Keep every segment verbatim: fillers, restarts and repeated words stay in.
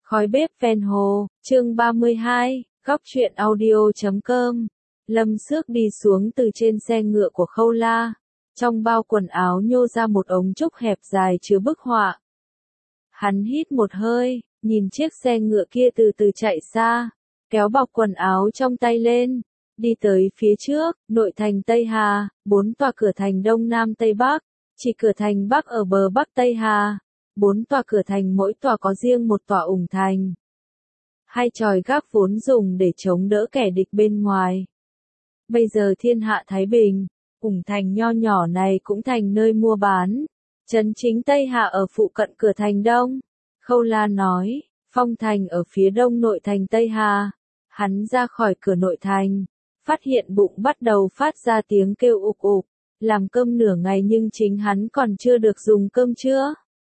Khói bếp ven hồ, chương ba mươi hai, góc truyện audio chấm com. Lâm Xước đi xuống từ trên xe ngựa của Khâu La, trong bao quần áo nhô ra một ống trúc hẹp dài chứa bức họa. Hắn hít một hơi, nhìn chiếc xe ngựa kia từ từ chạy xa, kéo bọc quần áo trong tay lên, đi tới phía trước, nội thành Tây Hà, bốn tòa cửa thành Đông Nam Tây Bắc, chỉ cửa thành Bắc ở bờ Bắc Tây Hà. Bốn tòa cửa thành mỗi tòa có riêng một tòa ủng thành. Hai chòi gác vốn dùng để chống đỡ kẻ địch bên ngoài. Bây giờ thiên hạ thái bình, ủng thành nho nhỏ này cũng thành nơi mua bán. Trấn chính Tây Hà ở phụ cận cửa thành Đông. Khâu La nói, Phong thành ở phía đông nội thành Tây Hà. Hắn ra khỏi cửa nội thành, phát hiện bụng bắt đầu phát ra tiếng kêu ục ục. Làm cơm nửa ngày nhưng chính hắn còn chưa được dùng cơm trưa.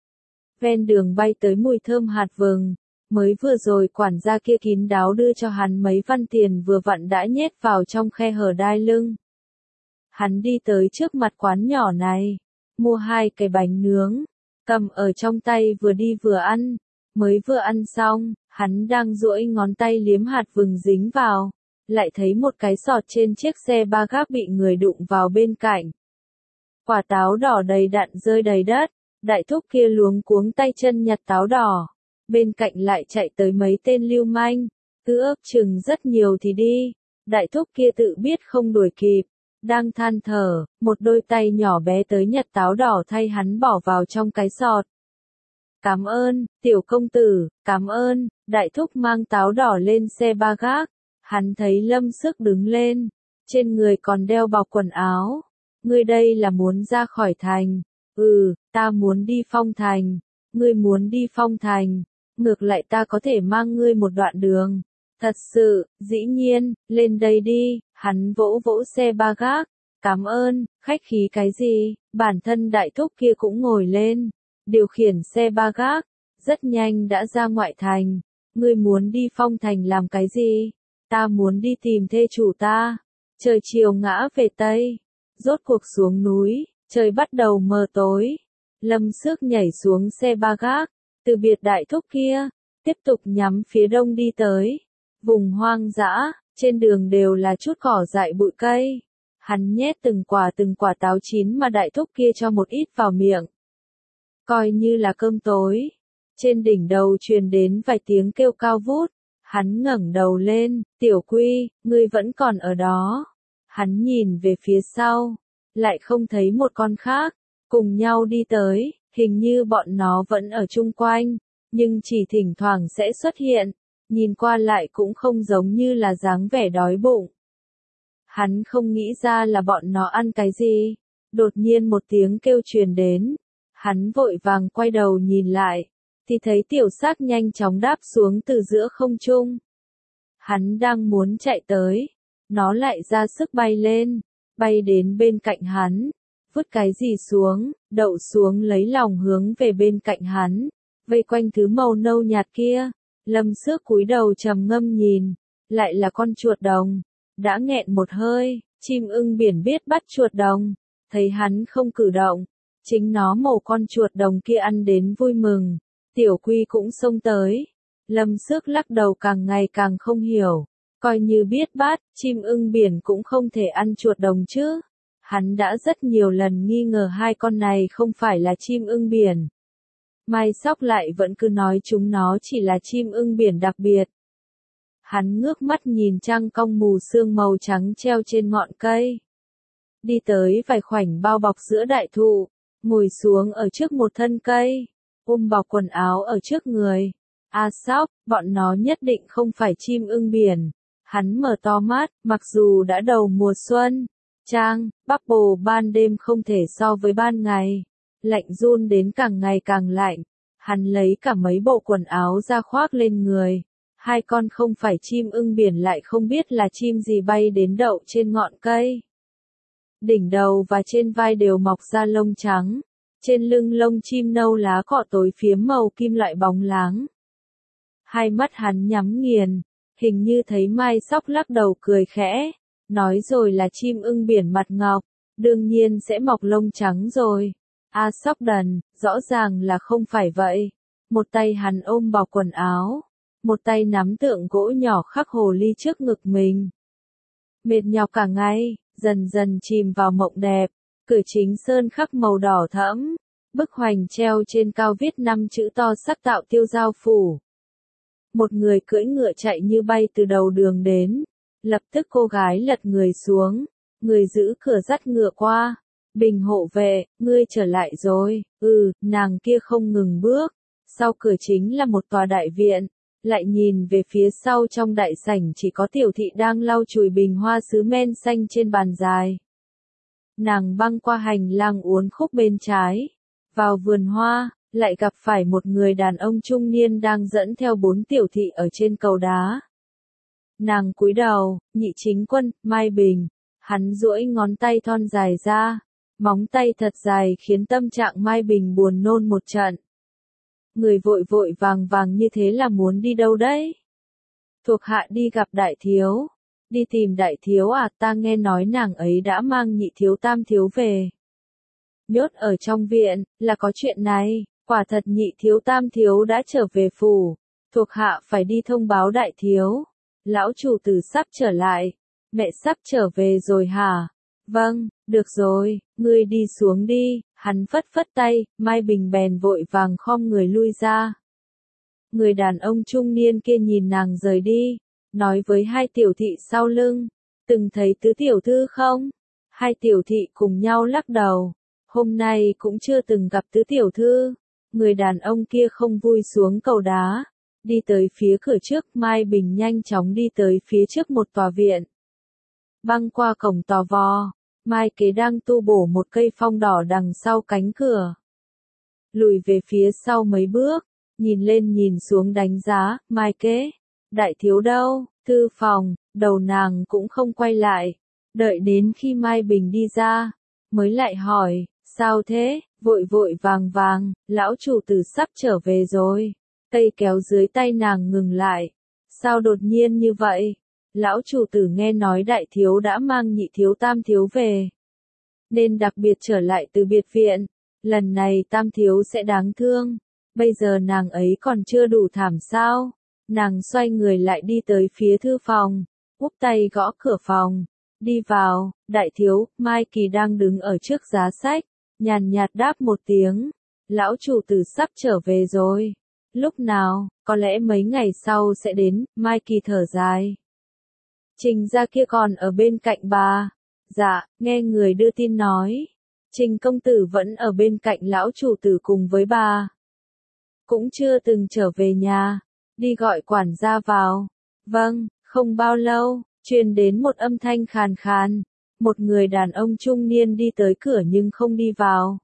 Ven đường bay tới mùi thơm hạt vừng, mới vừa rồi quản gia kia kín đáo đưa cho hắn mấy văn tiền vừa vặn đã nhét vào trong khe hở đai lưng. Hắn đi tới trước mặt quán nhỏ này, mua hai cái bánh nướng, cầm ở trong tay vừa đi vừa ăn, mới vừa ăn xong, hắn đang duỗi ngón tay liếm hạt vừng dính vào, lại thấy một cái sọt trên chiếc xe ba gác bị người đụng vào bên cạnh. Quả táo đỏ đầy đặn rơi đầy đất. Đại thúc kia luống cuống tay chân nhặt táo đỏ, bên cạnh lại chạy tới mấy tên lưu manh, cứ ước chừng rất nhiều thì đi, đại thúc kia tự biết không đuổi kịp, đang than thở, một đôi tay nhỏ bé tới nhặt táo đỏ thay hắn bỏ vào trong cái sọt. Cảm ơn, tiểu công tử, cảm ơn, đại thúc mang táo đỏ lên xe ba gác, hắn thấy Lâm Xước đứng lên, trên người còn đeo bọc quần áo, ngươi đây là muốn ra khỏi thành. Ừ, ta muốn đi Phong thành, ngươi muốn đi Phong thành, ngược lại ta có thể mang ngươi một đoạn đường. Thật sự, dĩ nhiên, lên đây đi, hắn vỗ vỗ xe ba gác, cảm ơn, khách khí cái gì, bản thân đại thúc kia cũng ngồi lên, điều khiển xe ba gác, rất nhanh đã ra ngoại thành, ngươi muốn đi Phong thành làm cái gì, ta muốn đi tìm thê chủ ta, trời chiều ngã về Tây, rốt cuộc xuống núi. Trời bắt đầu mờ tối, Lâm Xước nhảy xuống xe ba gác, từ biệt đại thúc kia, tiếp tục nhắm phía đông đi tới. Vùng hoang dã, trên đường đều là chút cỏ dại bụi cây. Hắn nhét từng quả từng quả táo chín mà đại thúc kia cho một ít vào miệng. Coi như là cơm tối. Trên đỉnh đầu truyền đến vài tiếng kêu cao vút. Hắn ngẩng đầu lên, tiểu Quy, ngươi vẫn còn ở đó. Hắn nhìn về phía sau. Lại không thấy một con khác, cùng nhau đi tới, hình như bọn nó vẫn ở chung quanh, nhưng chỉ thỉnh thoảng sẽ xuất hiện, nhìn qua lại cũng không giống như là dáng vẻ đói bụng. Hắn không nghĩ ra là bọn nó ăn cái gì, đột nhiên một tiếng kêu truyền đến, hắn vội vàng quay đầu nhìn lại, thì thấy tiểu xác nhanh chóng đáp xuống từ giữa không trung. Hắn đang muốn chạy tới, nó lại ra sức bay lên. Bay đến bên cạnh hắn, vứt cái gì xuống, đậu xuống lấy lòng hướng về bên cạnh hắn, vây quanh thứ màu nâu nhạt kia. Lâm Xước cúi đầu trầm ngâm nhìn, lại là con chuột đồng, đã nghẹn một hơi, chim ưng biển biết bắt chuột đồng, thấy hắn không cử động, chính nó mổ con chuột đồng kia ăn đến vui mừng, tiểu Quy cũng xông tới. Lâm Xước lắc đầu càng ngày càng không hiểu. Coi như biết bắt, chim ưng biển cũng không thể ăn chuột đồng chứ. Hắn đã rất nhiều lần nghi ngờ hai con này không phải là chim ưng biển. Mai Sóc lại vẫn cứ nói chúng nó chỉ là chim ưng biển đặc biệt. Hắn ngước mắt nhìn trăng cong mù sương màu trắng treo trên ngọn cây. Đi tới vài khoảnh bao bọc giữa đại thụ, ngồi xuống ở trước một thân cây, ôm bọc quần áo ở trước người. A Sóc, bọn nó nhất định không phải chim ưng biển. Hắn mở to mắt, mặc dù đã đầu mùa xuân, Trang, Bắc Bồ ban đêm không thể so với ban ngày, lạnh run đến càng ngày càng lạnh, hắn lấy cả mấy bộ quần áo ra khoác lên người, hai con không phải chim ưng biển lại không biết là chim gì bay đến đậu trên ngọn cây. Đỉnh đầu và trên vai đều mọc ra lông trắng, trên lưng lông chim nâu lá cọ tối phiếm màu kim loại bóng láng. Hai mắt hắn nhắm nghiền. Hình như thấy Mai Sóc lắc đầu cười khẽ, nói rồi là chim ưng biển mặt ngọc, đương nhiên sẽ mọc lông trắng rồi. A Sóc đần, rõ ràng là không phải vậy. Một tay hắn ôm bọc quần áo, một tay nắm tượng gỗ nhỏ khắc hồ ly trước ngực mình. Mệt nhọc cả ngày, dần dần chìm vào mộng đẹp, cửa chính sơn khắc màu đỏ thẫm, bức hoành treo trên cao viết năm chữ to sắc tạo tiêu giao phủ. Một người cưỡi ngựa chạy như bay từ đầu đường đến, lập tức cô gái lật người xuống, người giữ cửa dắt ngựa qua. Bình hộ vệ, ngươi trở lại rồi, ừ, nàng kia không ngừng bước, sau cửa chính là một tòa đại viện, lại nhìn về phía sau trong đại sảnh chỉ có tiểu thị đang lau chùi bình hoa sứ men xanh trên bàn dài. Nàng băng qua hành lang uốn khúc bên trái, vào vườn hoa, lại gặp phải một người đàn ông trung niên đang dẫn theo bốn tiểu thị ở trên cầu đá. Nàng cúi đầu, nhị chính quân, Mai Bình, hắn duỗi ngón tay thon dài ra. Móng tay thật dài khiến tâm trạng Mai Bình buồn nôn một trận. Người vội vội vàng vàng như thế là muốn đi đâu đấy? Thuộc hạ đi gặp đại thiếu. Đi tìm đại thiếu à, ta nghe nói nàng ấy đã mang nhị thiếu tam thiếu về. Nhốt ở trong viện, là có chuyện này, quả thật nhị thiếu tam thiếu đã trở về phủ. Thuộc hạ phải đi thông báo đại thiếu. Lão chủ tử sắp trở lại. Mẹ sắp trở về rồi hả? Vâng, được rồi, ngươi đi xuống đi, hắn phất phất tay, Mai Bình bèn vội vàng khom người lui ra. Người đàn ông trung niên kia nhìn nàng rời đi, nói với hai tiểu thị sau lưng, từng thấy tứ tiểu thư không? Hai tiểu thị cùng nhau lắc đầu, hôm nay cũng chưa từng gặp tứ tiểu thư. Người đàn ông kia không vui xuống cầu đá, đi tới phía cửa trước, Mai Bình nhanh chóng đi tới phía trước một tòa viện. Băng qua cổng tò vò, Mai Kế đang tu bổ một cây phong đỏ đằng sau cánh cửa. Lùi về phía sau mấy bước, nhìn lên nhìn xuống đánh giá, Mai Kế, đại thiếu đâu, thư phòng, đầu nàng cũng không quay lại. Đợi đến khi Mai Bình đi ra, mới lại hỏi, sao thế, vội vội vàng vàng, lão chủ tử sắp trở về rồi. Cây kéo dưới tay nàng ngừng lại, sao đột nhiên như vậy? Lão chủ tử nghe nói đại thiếu đã mang nhị thiếu tam thiếu về, nên đặc biệt trở lại từ biệt viện, lần này tam thiếu sẽ đáng thương, bây giờ nàng ấy còn chưa đủ thảm sao? Nàng xoay người lại đi tới phía thư phòng, úp tay gõ cửa phòng, đi vào, đại thiếu, Mai Kỳ đang đứng ở trước giá sách, nhàn nhạt đáp một tiếng, lão chủ tử sắp trở về rồi, lúc nào, có lẽ mấy ngày sau sẽ đến, Mai Kỳ thở dài. Trình gia kia còn ở bên cạnh bà. Dạ, nghe người đưa tin nói. Trình công tử vẫn ở bên cạnh lão chủ tử cùng với bà. Cũng chưa từng trở về nhà. Đi gọi quản gia vào. Vâng, không bao lâu, truyền đến một âm thanh khàn khàn. Một người đàn ông trung niên đi tới cửa nhưng không đi vào.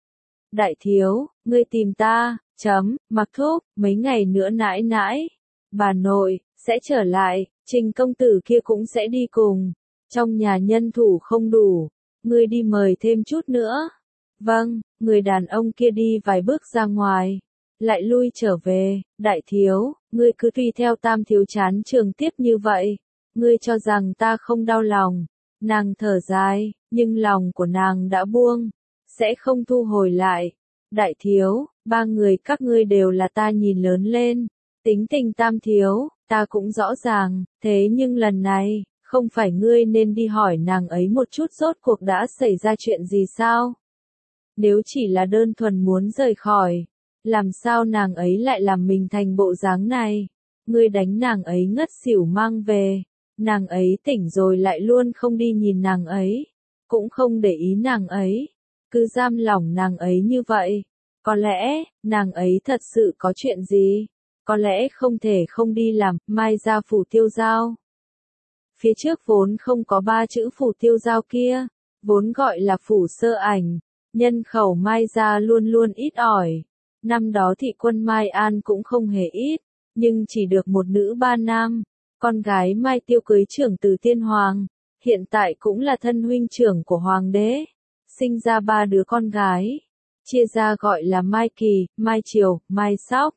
Đại thiếu, ngươi tìm ta, chấm, mặc thúc, mấy ngày nữa nãi nãi. Bà nội, sẽ trở lại. Trình công tử kia cũng sẽ đi cùng. Trong nhà nhân thủ không đủ, ngươi đi mời thêm chút nữa. Vâng, người đàn ông kia đi vài bước ra ngoài, lại lui trở về, đại thiếu, ngươi cứ tùy theo tam thiếu chán trường tiếp như vậy. Ngươi cho rằng ta không đau lòng. Nàng thở dài, nhưng lòng của nàng đã buông, sẽ không thu hồi lại. Đại thiếu, ba người các ngươi đều là ta nhìn lớn lên, tính tình tam thiếu. Ta cũng rõ ràng, thế nhưng lần này, không phải ngươi nên đi hỏi nàng ấy một chút rốt cuộc đã xảy ra chuyện gì sao? Nếu chỉ là đơn thuần muốn rời khỏi, làm sao nàng ấy lại làm mình thành bộ dáng này? Ngươi đánh nàng ấy ngất xỉu mang về, nàng ấy tỉnh rồi lại luôn không đi nhìn nàng ấy, cũng không để ý nàng ấy, cứ giam lỏng nàng ấy như vậy. Có lẽ, nàng ấy thật sự có chuyện gì? Có lẽ không thể không đi làm, Mai gia phủ tiêu giao. Phía trước vốn không có ba chữ phủ tiêu giao kia, vốn gọi là phủ sơ ảnh, nhân khẩu Mai gia luôn luôn ít ỏi. Năm đó thị quân Mai An cũng không hề ít, nhưng chỉ được một nữ ba nam, con gái Mai Tiêu cưới trưởng từ Tiên Hoàng, hiện tại cũng là thân huynh trưởng của Hoàng đế, sinh ra ba đứa con gái, chia ra gọi là Mai Kỳ, Mai Triều, Mai Sóc.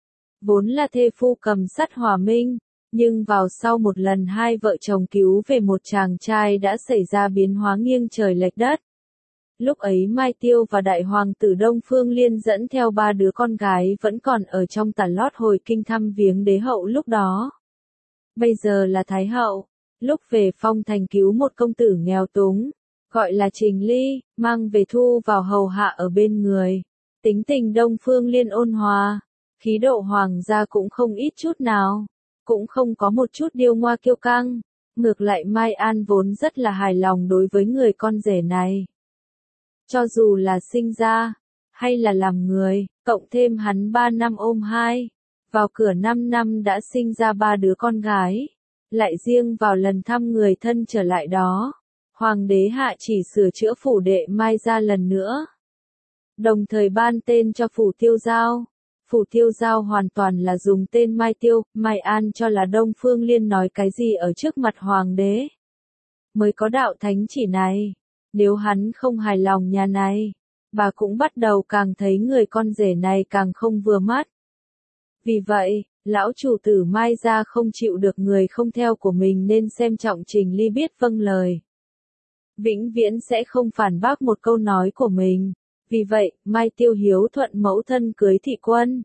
Vốn là thê phu cầm sắt hòa minh, nhưng vào sau một lần hai vợ chồng cứu về một chàng trai đã xảy ra biến hóa nghiêng trời lệch đất. Lúc ấy Mai Tiêu và đại hoàng tử Đông Phương Liên dẫn theo ba đứa con gái vẫn còn ở trong tả lót hồi kinh thăm viếng đế hậu lúc đó. Bây giờ là Thái hậu, lúc về Phong Thành cứu một công tử nghèo túng, gọi là Trình Ly, mang về thu vào hầu hạ ở bên người. Tính tình Đông Phương Liên ôn hòa, khí độ hoàng gia cũng không ít chút nào, cũng không có một chút điêu ngoa kiêu căng. Ngược lại Mai An vốn rất là hài lòng đối với người con rể này. Cho dù là sinh ra, hay là làm người, cộng thêm hắn ba năm ôm hai, vào cửa năm năm đã sinh ra ba đứa con gái. Lại riêng vào lần thăm người thân trở lại đó, Hoàng đế hạ chỉ sửa chữa phủ đệ Mai ra lần nữa. Đồng thời ban tên cho phủ Tiêu Giao. Phủ Tiêu Giao hoàn toàn là dùng tên Mai Tiêu, Mai An cho là Đông Phương Liên nói cái gì ở trước mặt Hoàng đế. Mới có đạo thánh chỉ này. Nếu hắn không hài lòng nhà này, bà cũng bắt đầu càng thấy người con rể này càng không vừa mắt. Vì vậy, lão chủ tử Mai gia không chịu được người không theo của mình nên xem trọng Trình Ly biết vâng lời. Vĩnh viễn sẽ không phản bác một câu nói của mình. Vì vậy, Mai Tiêu hiếu thuận mẫu thân cưới thị quân.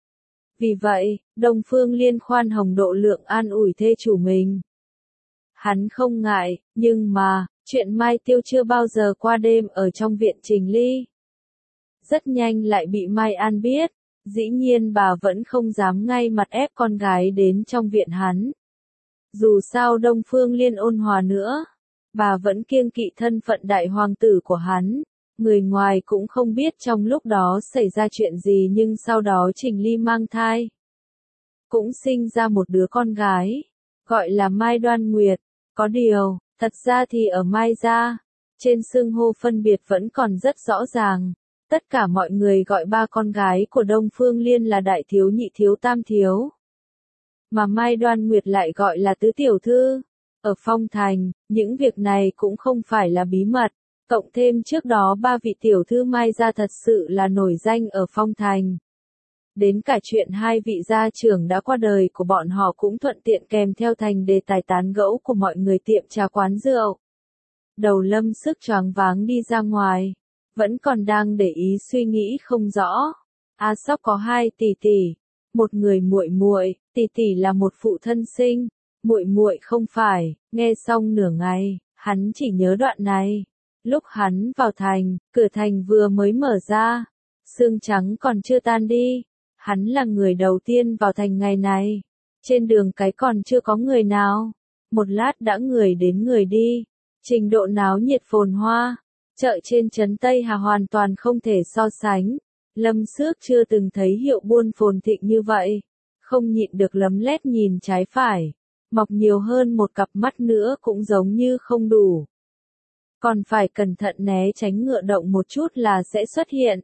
Vì vậy, Đông Phương Liên khoan hồng độ lượng an ủi thê chủ mình. Hắn không ngại, nhưng mà, chuyện Mai Tiêu chưa bao giờ qua đêm ở trong viện Trình Ly. Rất nhanh lại bị Mai An biết, dĩ nhiên bà vẫn không dám ngay mặt ép con gái đến trong viện hắn. Dù sao Đông Phương Liên ôn hòa nữa, bà vẫn kiêng kỵ thân phận đại hoàng tử của hắn. Người ngoài cũng không biết trong lúc đó xảy ra chuyện gì nhưng sau đó Trình Ly mang thai. Cũng sinh ra một đứa con gái, gọi là Mai Đoan Nguyệt. Có điều, thật ra thì ở Mai gia, trên xưng hô phân biệt vẫn còn rất rõ ràng. Tất cả mọi người gọi ba con gái của Đông Phương Liên là đại thiếu nhị thiếu tam thiếu. Mà Mai Đoan Nguyệt lại gọi là tứ tiểu thư. Ở Phong Thành, những việc này cũng không phải là bí mật. Cộng thêm trước đó ba vị tiểu thư Mai gia thật sự là nổi danh ở Phong Thành. Đến cả chuyện hai vị gia trưởng đã qua đời của bọn họ cũng thuận tiện kèm theo thành đề tài tán gẫu của mọi người tiệm trà quán rượu. Đầu Lâm Sức choáng váng đi ra ngoài, vẫn còn đang để ý suy nghĩ không rõ. A Sóc có hai tỷ tỷ, một người muội muội, tỷ tỷ là một phụ thân sinh, muội muội không phải. Nghe xong nửa ngày, hắn chỉ nhớ đoạn này. Lúc hắn vào thành, cửa thành vừa mới mở ra, sương trắng còn chưa tan đi. Hắn là người đầu tiên vào thành ngày này. Trên đường cái còn chưa có người nào. Một lát đã người đến người đi. Trình độ náo nhiệt phồn hoa. Chợ trên trấn Tây Hà hoàn toàn không thể so sánh. Lâm Xước chưa từng thấy hiệu buôn phồn thịnh như vậy. Không nhịn được lấm lét nhìn trái phải. Mọc nhiều hơn một cặp mắt nữa cũng giống như không đủ. Còn phải cẩn thận né tránh ngựa động một chút là sẽ xuất hiện.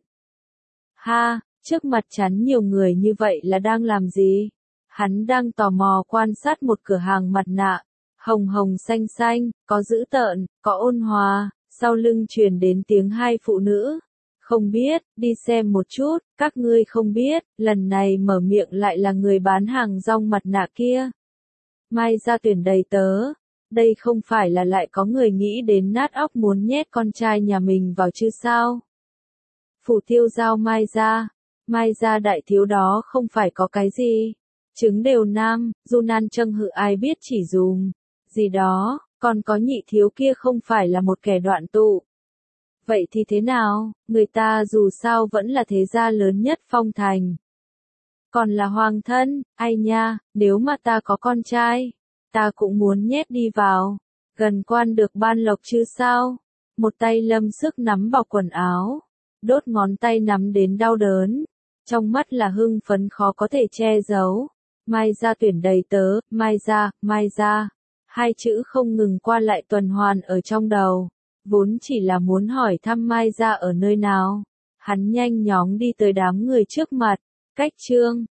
Ha, trước mặt chắn nhiều người như vậy là đang làm gì? Hắn đang tò mò quan sát một cửa hàng mặt nạ. Hồng hồng xanh xanh, có dữ tợn, có ôn hòa, sau lưng truyền đến tiếng hai phụ nữ. Không biết, đi xem một chút, các ngươi không biết, lần này mở miệng lại là người bán hàng rong mặt nạ kia. Mai gia tuyển đầy tớ. Đây không phải là lại có người nghĩ đến nát óc muốn nhét con trai nhà mình vào chứ sao? Phủ Tiêu Giao Mai gia, Mai gia đại thiếu đó không phải có cái gì. Trứng đều nam, du nan trâng hự ai biết chỉ dùng. Gì đó, còn có nhị thiếu kia không phải là một kẻ đoạn tụ. Vậy thì thế nào, người ta dù sao vẫn là thế gia lớn nhất Phong Thành. Còn là hoàng thân, ai nha, nếu mà ta có con trai. Ta cũng muốn nhét đi vào, gần quan được ban lộc chứ sao? Một tay Lâm Sức nắm vào quần áo, đốt ngón tay nắm đến đau đớn, trong mắt là hưng phấn khó có thể che giấu. Mai gia tuyển đầy tớ, Mai gia, Mai gia, hai chữ không ngừng qua lại tuần hoàn ở trong đầu, vốn chỉ là muốn hỏi thăm Mai gia ở nơi nào. Hắn nhanh nhóng đi tới đám người trước mặt, cách trương,